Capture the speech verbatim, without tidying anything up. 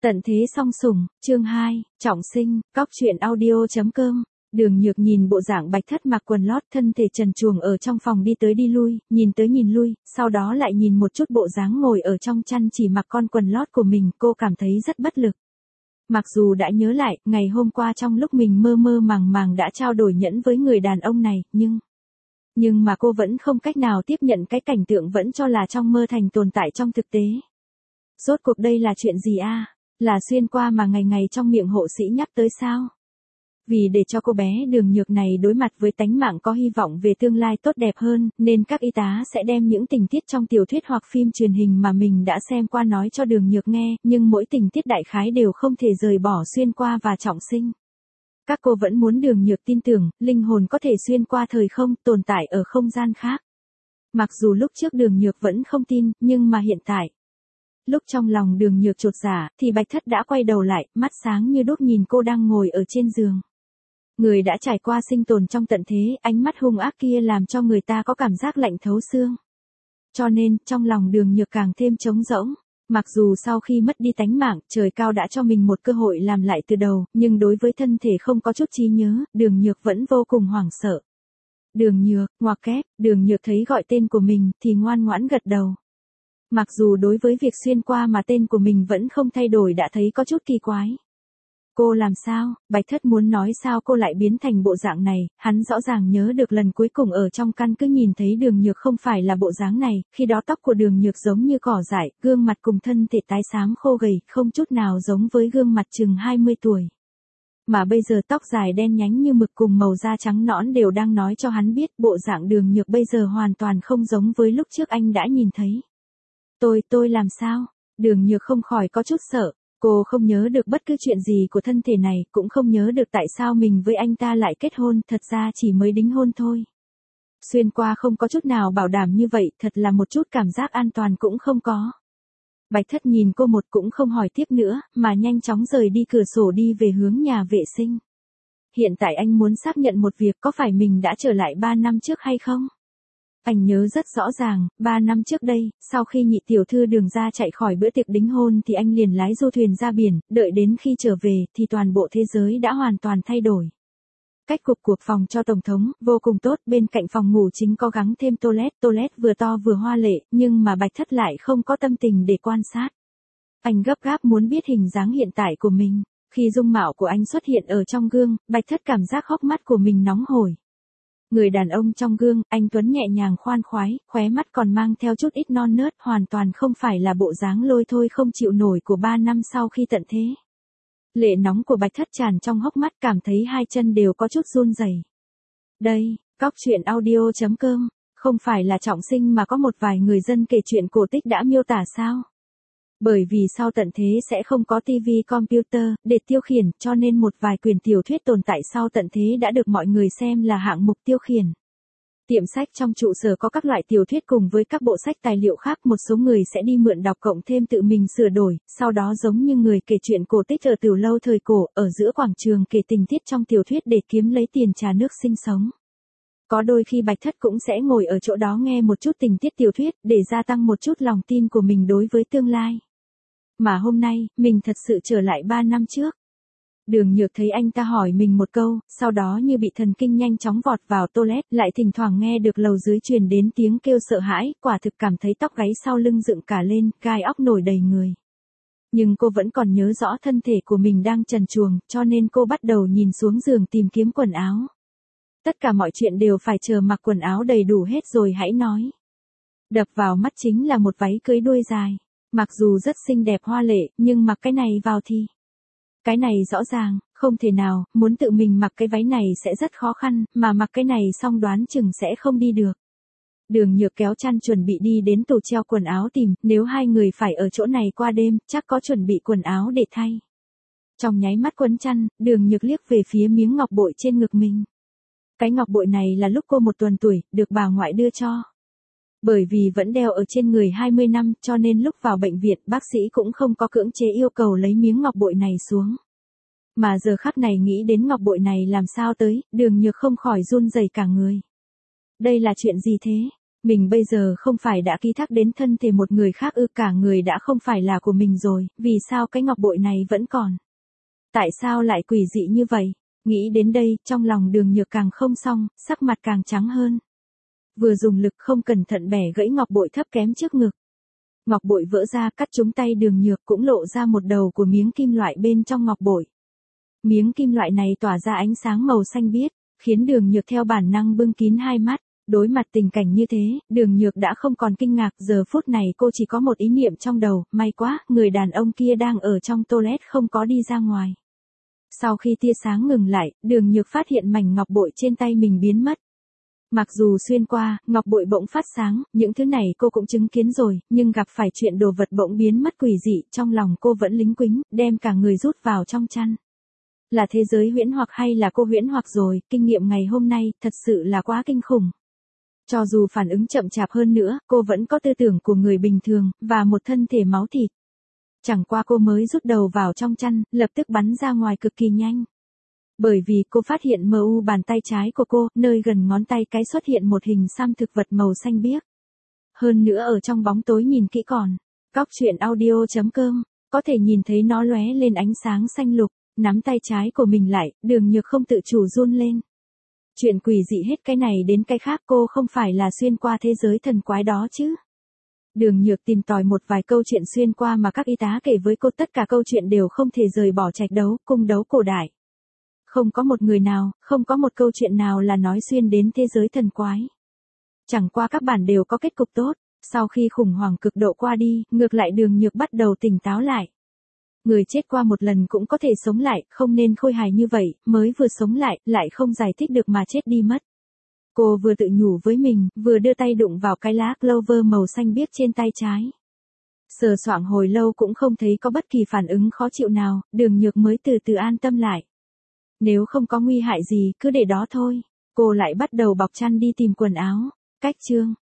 Tận thế song sủng, chương hai, trọng sinh, cóc truyện audio chấm com. Đường Nhược nhìn bộ dạng Bạch Thất mặc quần lót thân thể trần truồng ở trong phòng đi tới đi lui, nhìn tới nhìn lui, sau đó lại nhìn một chút bộ dáng ngồi ở trong chăn chỉ mặc con quần lót của mình, cô cảm thấy rất bất lực. Mặc dù đã nhớ lại, ngày hôm qua trong lúc mình mơ mơ màng màng đã trao đổi nhẫn với người đàn ông này, nhưng... Nhưng mà cô vẫn không cách nào tiếp nhận cái cảnh tượng vẫn cho là trong mơ thành tồn tại trong thực tế. Rốt cuộc đây là chuyện gì a? À? Là xuyên qua mà ngày ngày trong miệng hộ sĩ nhắc tới sao? Vì để cho cô bé Đường Nhược này đối mặt với tánh mạng có hy vọng về tương lai tốt đẹp hơn, nên các y tá sẽ đem những tình tiết trong tiểu thuyết hoặc phim truyền hình mà mình đã xem qua nói cho Đường Nhược nghe, nhưng mỗi tình tiết đại khái đều không thể rời bỏ xuyên qua và trọng sinh. Các cô vẫn muốn Đường Nhược tin tưởng, linh hồn có thể xuyên qua thời không, tồn tại ở không gian khác. Mặc dù lúc trước Đường Nhược vẫn không tin, nhưng mà hiện tại. Lúc trong lòng Đường Nhược chột dạ, thì Bạch Thất đã quay đầu lại, mắt sáng như đuốc nhìn cô đang ngồi ở trên giường. Người đã trải qua sinh tồn trong tận thế, ánh mắt hung ác kia làm cho người ta có cảm giác lạnh thấu xương. Cho nên, trong lòng Đường Nhược càng thêm trống rỗng. Mặc dù sau khi mất đi tánh mạng, trời cao đã cho mình một cơ hội làm lại từ đầu, nhưng đối với thân thể không có chút trí nhớ, Đường Nhược vẫn vô cùng hoảng sợ. Đường Nhược, ngoặc kép, Đường Nhược thấy gọi tên của mình, thì ngoan ngoãn gật đầu. Mặc dù đối với việc xuyên qua mà tên của mình vẫn không thay đổi đã thấy có chút kỳ quái. Cô làm sao? Bạch Thất muốn nói sao cô lại biến thành bộ dạng này, hắn rõ ràng nhớ được lần cuối cùng ở trong căn cứ nhìn thấy Đường Nhược không phải là bộ dáng này, khi đó tóc của Đường Nhược giống như cỏ dại, gương mặt cùng thân thể tái xám khô gầy, không chút nào giống với gương mặt chừng hai mươi tuổi. Mà bây giờ tóc dài đen nhánh như mực cùng màu da trắng nõn đều đang nói cho hắn biết bộ dạng Đường Nhược bây giờ hoàn toàn không giống với lúc trước anh đã nhìn thấy. Tôi, tôi làm sao? Đường Nhược không khỏi có chút sợ. Cô không nhớ được bất cứ chuyện gì của thân thể này, cũng không nhớ được tại sao mình với anh ta lại kết hôn, thật ra chỉ mới đính hôn thôi. Xuyên qua không có chút nào bảo đảm như vậy, thật là một chút cảm giác an toàn cũng không có. Bạch Thất nhìn cô một cũng không hỏi tiếp nữa, mà nhanh chóng rời đi cửa sổ đi về hướng nhà vệ sinh. Hiện tại anh muốn xác nhận một việc, có phải mình đã trở lại ba năm trước hay không? Anh nhớ rất rõ ràng, ba năm trước đây, sau khi nhị tiểu thư Đường ra chạy khỏi bữa tiệc đính hôn thì anh liền lái du thuyền ra biển, đợi đến khi trở về thì toàn bộ thế giới đã hoàn toàn thay đổi. Cách cục cuộc phòng cho tổng thống, vô cùng tốt, bên cạnh phòng ngủ chính có gắng thêm toilet, toilet vừa to vừa hoa lệ, nhưng mà Bạch Thất lại không có tâm tình để quan sát. Anh gấp gáp muốn biết hình dáng hiện tại của mình, khi dung mạo của anh xuất hiện ở trong gương, Bạch Thất cảm giác hốc mắt của mình nóng hổi. Người đàn ông trong gương, anh tuấn nhẹ nhàng khoan khoái, khóe mắt còn mang theo chút ít non nớt, hoàn toàn không phải là bộ dáng lôi thôi không chịu nổi của ba năm sau khi tận thế. Lệ nóng của Bạch Thất tràn trong hốc mắt, cảm thấy hai chân đều có chút run rẩy. Đây, cóc truyện audio chấm com, không phải là trọng sinh mà có một vài người dân kể chuyện cổ tích đã miêu tả sao? Bởi vì sau tận thế sẽ không có tivi computer để tiêu khiển, cho nên một vài quyển tiểu thuyết tồn tại sau tận thế đã được mọi người xem là hạng mục tiêu khiển. Tiệm sách trong trụ sở có các loại tiểu thuyết cùng với các bộ sách tài liệu khác, một số người sẽ đi mượn đọc cộng thêm tự mình sửa đổi, sau đó giống như người kể chuyện cổ tích ở tiểu lâu thời cổ, ở giữa quảng trường kể tình tiết trong tiểu thuyết để kiếm lấy tiền trà nước sinh sống. Có đôi khi Bạch Thất cũng sẽ ngồi ở chỗ đó nghe một chút tình tiết tiểu thuyết, để gia tăng một chút lòng tin của mình đối với tương lai. Mà hôm nay, mình thật sự trở lại ba năm trước. Đường Nhược thấy anh ta hỏi mình một câu, sau đó như bị thần kinh nhanh chóng vọt vào toilet, lại thỉnh thoảng nghe được lầu dưới truyền đến tiếng kêu sợ hãi, quả thực cảm thấy tóc gáy sau lưng dựng cả lên, gai óc nổi đầy người. Nhưng cô vẫn còn nhớ rõ thân thể của mình đang trần truồng, cho nên cô bắt đầu nhìn xuống giường tìm kiếm quần áo. Tất cả mọi chuyện đều phải chờ mặc quần áo đầy đủ hết rồi hãy nói. Đập vào mắt chính là một váy cưới đuôi dài. Mặc dù rất xinh đẹp hoa lệ, nhưng mặc cái này vào thì... Cái này rõ ràng, không thể nào, muốn tự mình mặc cái váy này sẽ rất khó khăn, mà mặc cái này xong đoán chừng sẽ không đi được. Đường Nhược kéo chăn chuẩn bị đi đến tủ treo quần áo tìm, nếu hai người phải ở chỗ này qua đêm, chắc có chuẩn bị quần áo để thay. Trong nháy mắt quấn chăn, Đường Nhược liếc về phía miếng ngọc bội trên ngực mình. Cái ngọc bội này là lúc cô một tuần tuổi, được bà ngoại đưa cho. Bởi vì vẫn đeo ở trên người hai mươi năm, cho nên lúc vào bệnh viện, bác sĩ cũng không có cưỡng chế yêu cầu lấy miếng ngọc bội này xuống. Mà giờ khắc này nghĩ đến ngọc bội này làm sao tới, Đường Nhược không khỏi run rẩy cả người. Đây là chuyện gì thế? Mình bây giờ không phải đã ký thác đến thân thể một người khác ư, cả người đã không phải là của mình rồi, vì sao cái ngọc bội này vẫn còn? Tại sao lại quỷ dị như vậy? Nghĩ đến đây, trong lòng Đường Nhược càng không xong, sắc mặt càng trắng hơn. Vừa dùng lực không cẩn thận bẻ gãy ngọc bội thấp kém trước ngực. Ngọc bội vỡ ra, cắt trúng tay Đường Nhược, cũng lộ ra một đầu của miếng kim loại bên trong ngọc bội. Miếng kim loại này tỏa ra ánh sáng màu xanh biếc, khiến Đường Nhược theo bản năng bưng kín hai mắt. Đối mặt tình cảnh như thế, Đường Nhược đã không còn kinh ngạc, giờ phút này cô chỉ có một ý niệm trong đầu, may quá, người đàn ông kia đang ở trong toilet không có đi ra ngoài. Sau khi tia sáng ngừng lại, Đường Nhược phát hiện mảnh ngọc bội trên tay mình biến mất. Mặc dù xuyên qua, ngọc bội bỗng phát sáng, những thứ này cô cũng chứng kiến rồi, nhưng gặp phải chuyện đồ vật bỗng biến mất quỷ dị, trong lòng cô vẫn lính quính, đem cả người rút vào trong chăn. Là thế giới huyễn hoặc hay là cô huyễn hoặc rồi, kinh nghiệm ngày hôm nay, thật sự là quá kinh khủng. Cho dù phản ứng chậm chạp hơn nữa, cô vẫn có tư tưởng của người bình thường, và một thân thể máu thịt. Chẳng qua cô mới rút đầu vào trong chăn, lập tức bắn ra ngoài cực kỳ nhanh. Bởi vì cô phát hiện mờ u bàn tay trái của cô, nơi gần ngón tay cái xuất hiện một hình xăm thực vật màu xanh biếc. Hơn nữa ở trong bóng tối nhìn kỹ còn, cóc truyện audio chấm com, có thể nhìn thấy nó lóe lên ánh sáng xanh lục, nắm tay trái của mình lại, Đường Nhược không tự chủ run lên. Chuyện quỷ dị hết cái này đến cái khác, cô không phải là xuyên qua thế giới thần quái đó chứ. Đường Nhược tìm tòi một vài câu chuyện xuyên qua mà các y tá kể với cô, tất cả câu chuyện đều không thể rời bỏ trạch đấu, cung đấu cổ đại. Không có một người nào, không có một câu chuyện nào là nói xuyên đến thế giới thần quái. Chẳng qua các bản đều có kết cục tốt, sau khi khủng hoảng cực độ qua đi, ngược lại Đường Nhược bắt đầu tỉnh táo lại. Người chết qua một lần cũng có thể sống lại, không nên khôi hài như vậy, mới vừa sống lại, lại không giải thích được mà chết đi mất. Cô vừa tự nhủ với mình, vừa đưa tay đụng vào cái lá clover màu xanh biếc trên tay trái. Sờ soạng hồi lâu cũng không thấy có bất kỳ phản ứng khó chịu nào, Đường Nhược mới từ từ an tâm lại. Nếu không có nguy hại gì, cứ để đó thôi. Cô lại bắt đầu bọc chăn đi tìm quần áo. Cách chương